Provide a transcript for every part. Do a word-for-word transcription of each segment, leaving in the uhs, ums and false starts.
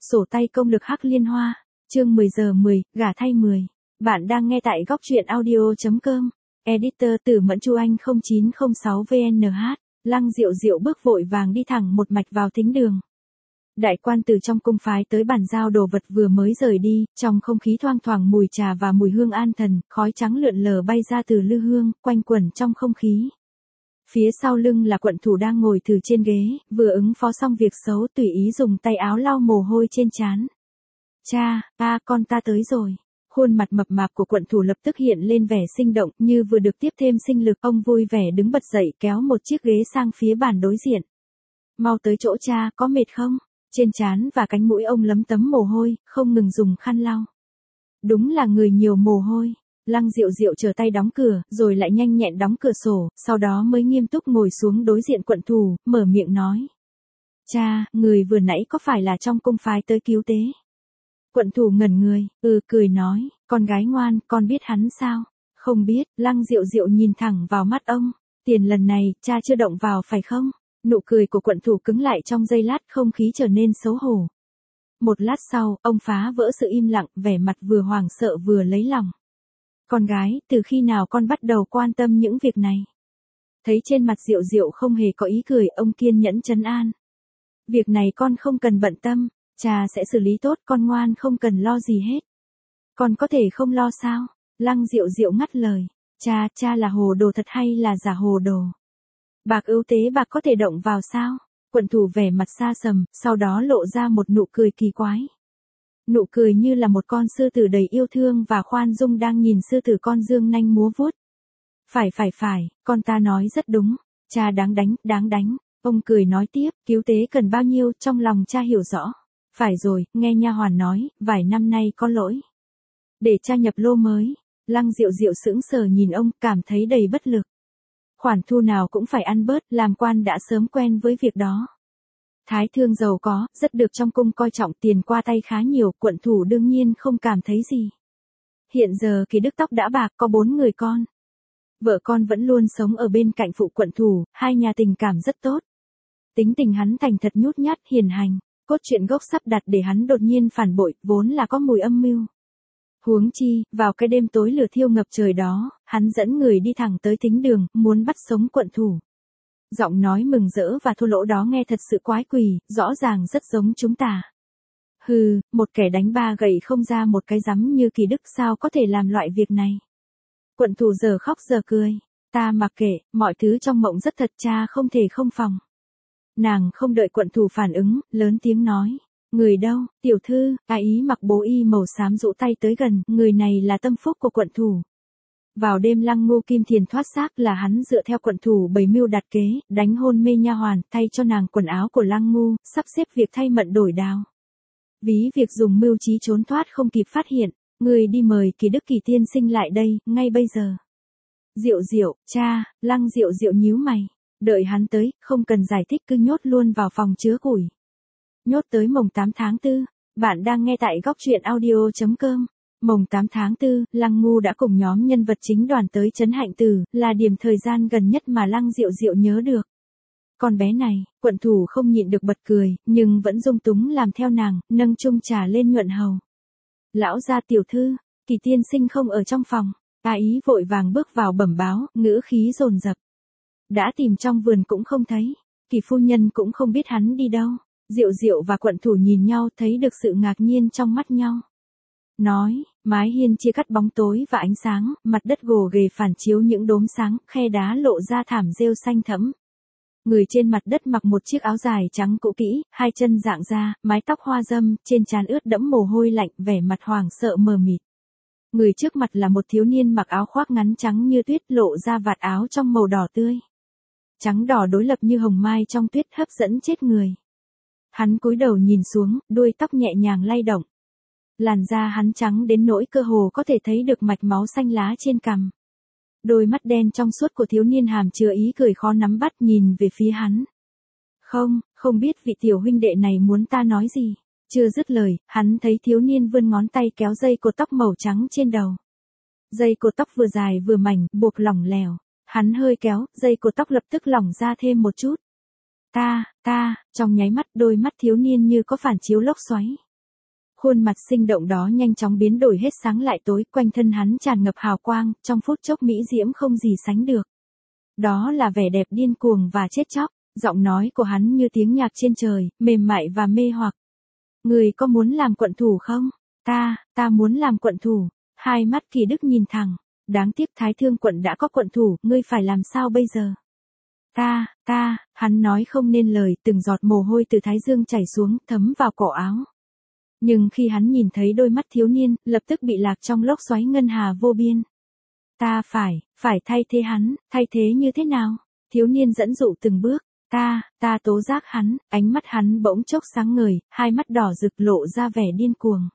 Sổ tay công lực Hắc Liên Hoa, chương mười giờ mười, gả thay mười. Bạn đang nghe tại góc truyện audio.com. Editor Tử Mẫn Chu Anh không chín không sáu V N H. Lăng Diệu Diệu bước vội vàng đi thẳng một mạch vào thính đường. Đại quan từ trong cung phái tới bàn giao đồ vật vừa mới rời đi, trong không khí thoang thoảng mùi trà và mùi hương an thần, khói trắng lượn lờ bay ra từ lư hương, quanh quẩn trong không khí. Phía sau lưng là quận thủ đang ngồi từ trên ghế, vừa ứng phó xong việc xấu tùy ý dùng tay áo lau mồ hôi trên trán. Cha, ta con ta tới rồi. Khuôn mặt mập mạp của quận thủ lập tức hiện lên vẻ sinh động như vừa được tiếp thêm sinh lực. Ông vui vẻ đứng bật dậy kéo một chiếc ghế sang phía bàn đối diện. Mau tới chỗ cha, có mệt không? Trên trán và cánh mũi ông lấm tấm mồ hôi, không ngừng dùng khăn lau. Đúng là người nhiều mồ hôi. Lăng Diệu Diệu chờ tay đóng cửa, rồi lại nhanh nhẹn đóng cửa sổ, sau đó mới nghiêm túc ngồi xuống đối diện quận thủ, mở miệng nói. Cha, người vừa nãy có phải là trong cung phái tới cứu tế? Quận thủ ngẩn người, ừ cười nói, con gái ngoan, con biết hắn sao? Không biết. Lăng Diệu Diệu nhìn thẳng vào mắt ông. Tiền lần này, cha chưa động vào phải không? Nụ cười của quận thủ cứng lại trong giây lát, không khí trở nên xấu hổ. Một lát sau, ông phá vỡ sự im lặng, vẻ mặt vừa hoảng sợ vừa lấy lòng. Con gái, từ khi nào con bắt đầu quan tâm những việc này? Thấy trên mặt Diệu Diệu không hề có ý cười, ông kiên nhẫn trấn an. Việc này con không cần bận tâm, cha sẽ xử lý tốt, con ngoan không cần lo gì hết. Con có thể không lo sao? Lăng Diệu Diệu ngắt lời. Cha, cha là hồ đồ thật hay là giả hồ đồ? Bạc ưu tế bạc có thể động vào sao? Quận thủ vẻ mặt xa sầm, sau đó lộ ra một nụ cười kỳ quái. Nụ cười như là một con sư tử đầy yêu thương và khoan dung đang nhìn sư tử con dương nanh múa vuốt. Phải phải phải, con ta nói rất đúng, cha đáng đánh, đáng đánh. Ông cười nói tiếp, cứu tế cần bao nhiêu, trong lòng cha hiểu rõ. Phải rồi, nghe nha hoàn nói, vài năm nay có lỗi. Để cha nhập lô mới. Lăng Diệu Diệu sững sờ nhìn ông, cảm thấy đầy bất lực. Khoản thu nào cũng phải ăn bớt, làm quan đã sớm quen với việc đó. Thái thương giàu có, rất được trong cung coi trọng, tiền qua tay khá nhiều, quận thủ đương nhiên không cảm thấy gì. Hiện giờ Kỳ Đức Tóc đã bạc, có bốn người con. Vợ con vẫn luôn sống ở bên cạnh phụ quận thủ, hai nhà tình cảm rất tốt. Tính tình hắn thành thật nhút nhát, hiền hành, cốt truyện gốc sắp đặt để hắn đột nhiên phản bội, vốn là có mùi âm mưu. Huống chi, vào cái đêm tối lửa thiêu ngập trời đó, hắn dẫn người đi thẳng tới thính đường, muốn bắt sống quận thủ. Giọng nói mừng rỡ và thô lỗ đó nghe thật sự quái quỷ, rõ ràng rất giống chúng ta. Hừ, một kẻ đánh ba gậy không ra một cái rắm như Kỳ Đức sao có thể làm loại việc này. Quận thủ giờ khóc giờ cười. Ta mặc kệ, mọi thứ trong mộng rất thật, cha không thể không phòng. Nàng không đợi quận thủ phản ứng, lớn tiếng nói. Người đâu, tiểu thư? A ý mặc bố y màu xám rũ tay tới gần, người này là tâm phúc của quận thủ. Vào đêm Lăng Ngu Kim Thiền thoát xác là hắn dựa theo quận thủ bày mưu đặt kế, đánh hôn mê nha hoàn, thay cho nàng quần áo của Lăng Ngu, sắp xếp việc thay mận đổi đào. Ví việc dùng mưu trí trốn thoát không kịp phát hiện, người đi mời Kỳ Đức Kỳ tiên sinh lại đây, ngay bây giờ. Diệu Diệu, cha. Lăng Diệu Diệu nhíu mày, đợi hắn tới, không cần giải thích cứ nhốt luôn vào phòng chứa củi. Nhốt tới mồng tám tháng tư, bạn đang nghe tại góc truyện audio.com. Mồng tám tháng tư, Lăng Ngu đã cùng nhóm nhân vật chính đoàn tới Trấn Hạnh Tử, là điểm thời gian gần nhất mà Lăng Diệu Diệu nhớ được. Con bé này, quận thủ không nhịn được bật cười, nhưng vẫn dung túng làm theo nàng, nâng chung trà lên nhuận hầu. Lão gia tiểu thư, Kỳ tiên sinh không ở trong phòng. A ý vội vàng bước vào bẩm báo, ngữ khí dồn dập. Đã tìm trong vườn cũng không thấy, Kỳ phu nhân cũng không biết hắn đi đâu. Diệu Diệu và quận thủ nhìn nhau, thấy được sự ngạc nhiên trong mắt nhau. Nói, mái hiên chia cắt bóng tối và ánh sáng, mặt đất gồ ghề phản chiếu những đốm sáng, khe đá lộ ra thảm rêu xanh thẫm. Người trên mặt đất mặc một chiếc áo dài trắng cũ kỹ, hai chân dạng ra, mái tóc hoa râm, trên trán ướt đẫm mồ hôi lạnh, vẻ mặt hoảng sợ mờ mịt. Người trước mặt là một thiếu niên mặc áo khoác ngắn trắng như tuyết, lộ ra vạt áo trong màu đỏ tươi. Trắng đỏ đối lập như hồng mai trong tuyết, hấp dẫn chết người. Hắn cúi đầu nhìn xuống, đuôi tóc nhẹ nhàng lay động. Làn da hắn trắng đến nỗi cơ hồ có thể thấy được mạch máu xanh lá trên cằm. Đôi mắt đen trong suốt của thiếu niên hàm chứa ý cười khó nắm bắt, nhìn về phía hắn. Không, không biết vị tiểu huynh đệ này muốn ta nói gì. Chưa dứt lời, hắn thấy thiếu niên vươn ngón tay kéo dây cột tóc màu trắng trên đầu. Dây cột tóc vừa dài vừa mảnh, buộc lỏng lẻo. Hắn hơi kéo, dây cột tóc lập tức lỏng ra thêm một chút. Ta, ta, trong nháy mắt đôi mắt thiếu niên như có phản chiếu lốc xoáy. Khuôn mặt sinh động đó nhanh chóng biến đổi hết sáng lại tối, quanh thân hắn tràn ngập hào quang, trong phút chốc mỹ diễm không gì sánh được. Đó là vẻ đẹp điên cuồng và chết chóc, giọng nói của hắn như tiếng nhạc trên trời, mềm mại và mê hoặc. Người có muốn làm quận thủ không? Ta, ta muốn làm quận thủ. Hai mắt Kỳ Đức nhìn thẳng. Đáng tiếc Thái Thương quận đã có quận thủ, ngươi phải làm sao bây giờ? Ta, ta, hắn nói không nên lời, từng giọt mồ hôi từ thái dương chảy xuống, thấm vào cổ áo. Nhưng khi hắn nhìn thấy đôi mắt thiếu niên, lập tức bị lạc trong lốc xoáy ngân hà vô biên. Ta phải, phải thay thế hắn, thay thế như thế nào? Thiếu niên dẫn dụ từng bước. Ta, ta tố giác hắn, ánh mắt hắn bỗng chốc sáng ngời, hai mắt đỏ rực lộ ra vẻ điên cuồng.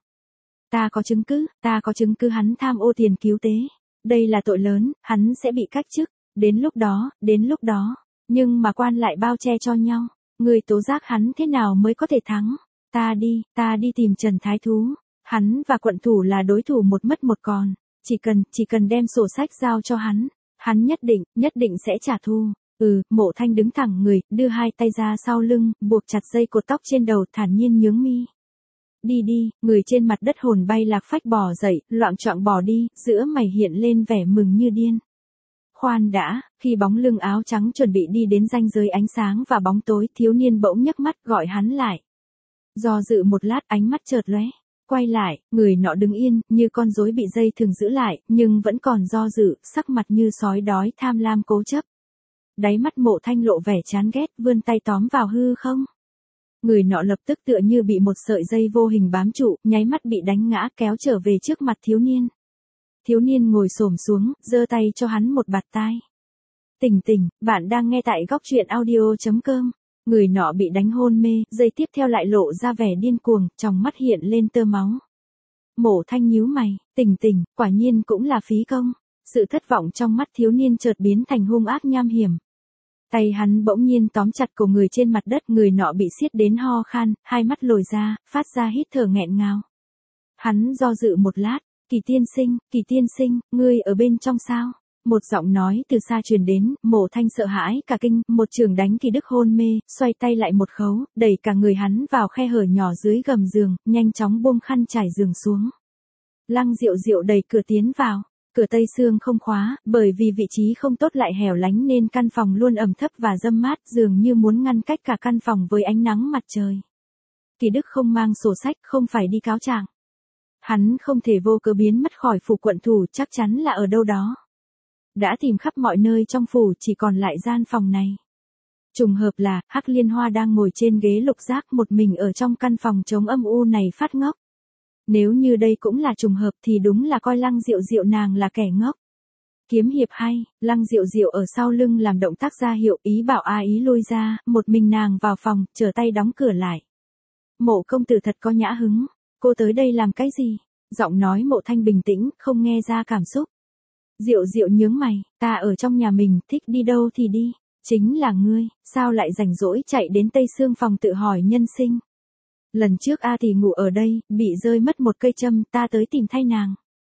Ta có chứng cứ, ta có chứng cứ hắn tham ô tiền cứu tế. Đây là tội lớn, hắn sẽ bị cách chức. Đến lúc đó, đến lúc đó. Nhưng mà quan lại bao che cho nhau. Người tố giác hắn thế nào mới có thể thắng? Ta đi, ta đi tìm Trần Thái Thú. Hắn và quận thủ là đối thủ một mất một còn. Chỉ cần, chỉ cần đem sổ sách giao cho hắn. Hắn nhất định, nhất định sẽ trả thù. Ừ, Mộ Thanh đứng thẳng người, đưa hai tay ra sau lưng, buộc chặt dây cột tóc trên đầu, thản nhiên nhướng mi. Đi đi, người trên mặt đất hồn bay lạc phách bò dậy, loạng choạng bò đi, giữa mày hiện lên vẻ mừng như điên. Khoan đã, khi bóng lưng áo trắng chuẩn bị đi đến ranh giới ánh sáng và bóng tối, thiếu niên bỗng nhấc mắt gọi hắn lại. Do dự một lát, ánh mắt chợt lóe, quay lại, người nọ đứng yên, như con rối bị dây thừng giữ lại, nhưng vẫn còn do dự, sắc mặt như sói đói tham lam cố chấp. Đáy mắt Mộ Thanh lộ vẻ chán ghét, vươn tay tóm vào hư không. Người nọ lập tức tựa như bị một sợi dây vô hình bám trụ, nháy mắt bị đánh ngã kéo trở về trước mặt thiếu niên. Thiếu niên ngồi xổm xuống, giơ tay cho hắn một bạt tai. Tỉnh tỉnh, bạn đang nghe tại góc truyện audio chấm com. Người nọ bị đánh hôn mê, giây tiếp theo lại lộ ra vẻ điên cuồng, trong mắt hiện lên tơ máu. Mộ Thanh nhíu mày, tỉnh tỉnh, quả nhiên cũng là phí công. Sự thất vọng trong mắt thiếu niên chợt biến thành hung ác nham hiểm. Tay hắn bỗng nhiên tóm chặt cổ người trên mặt đất, người nọ bị siết đến ho khan, hai mắt lồi ra, phát ra hít thở nghẹn ngào. Hắn do dự một lát, Kỳ tiên sinh, Kỳ tiên sinh, ngươi ở bên trong sao? Một giọng nói từ xa truyền đến, Mộ Thanh sợ hãi cả kinh, một trường đánh Kỳ Đức hôn mê, xoay tay lại một khấu, đẩy cả người hắn vào khe hở nhỏ dưới gầm giường, nhanh chóng buông khăn trải giường xuống. Lăng Diệu Diệu đẩy cửa tiến vào. Cửa tây xương không khóa, bởi vì vị trí không tốt lại hẻo lánh nên căn phòng luôn ẩm thấp và râm mát, dường như muốn ngăn cách cả căn phòng với ánh nắng mặt trời. Kỳ Đức không mang sổ sách, không phải đi cáo trạng. Hắn không thể vô cớ biến mất khỏi phủ quận thủ, chắc chắn là ở đâu đó. Đã tìm khắp mọi nơi trong phủ, chỉ còn lại gian phòng này. Trùng hợp là, Hắc Liên Hoa đang ngồi trên ghế lục giác một mình ở trong căn phòng trống âm u này phát ngốc. Nếu như đây cũng là trùng hợp thì đúng là coi Lăng Diệu Diệu nàng là kẻ ngốc. Kiếm hiệp hay, Lăng Diệu Diệu ở sau lưng làm động tác ra hiệu ý bảo A Ý lui ra, một mình nàng vào phòng, trở tay đóng cửa lại. Mộ công tử thật có nhã hứng, cô tới đây làm cái gì? Giọng nói Mộ Thanh bình tĩnh, không nghe ra cảm xúc. Diệu Diệu nhướng mày, ta ở trong nhà mình, thích đi đâu thì đi. Chính là ngươi, sao lại rảnh rỗi chạy đến Tây Sương phòng tự hỏi nhân sinh. Lần trước A thì ngủ ở đây, bị rơi mất một cây châm, ta tới tìm thay nàng.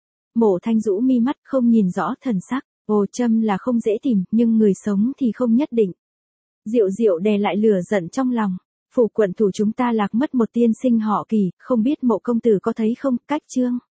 Mộ Thanh rũ mi mắt, không nhìn rõ thần sắc. Ồ, châm là không dễ tìm, nhưng người sống thì không nhất định. Diệu Diệu đè lại lửa giận trong lòng. Phủ quận thủ chúng ta lạc mất một tiên sinh họ Kỳ, không biết Mộ công tử có thấy không? Cách chương.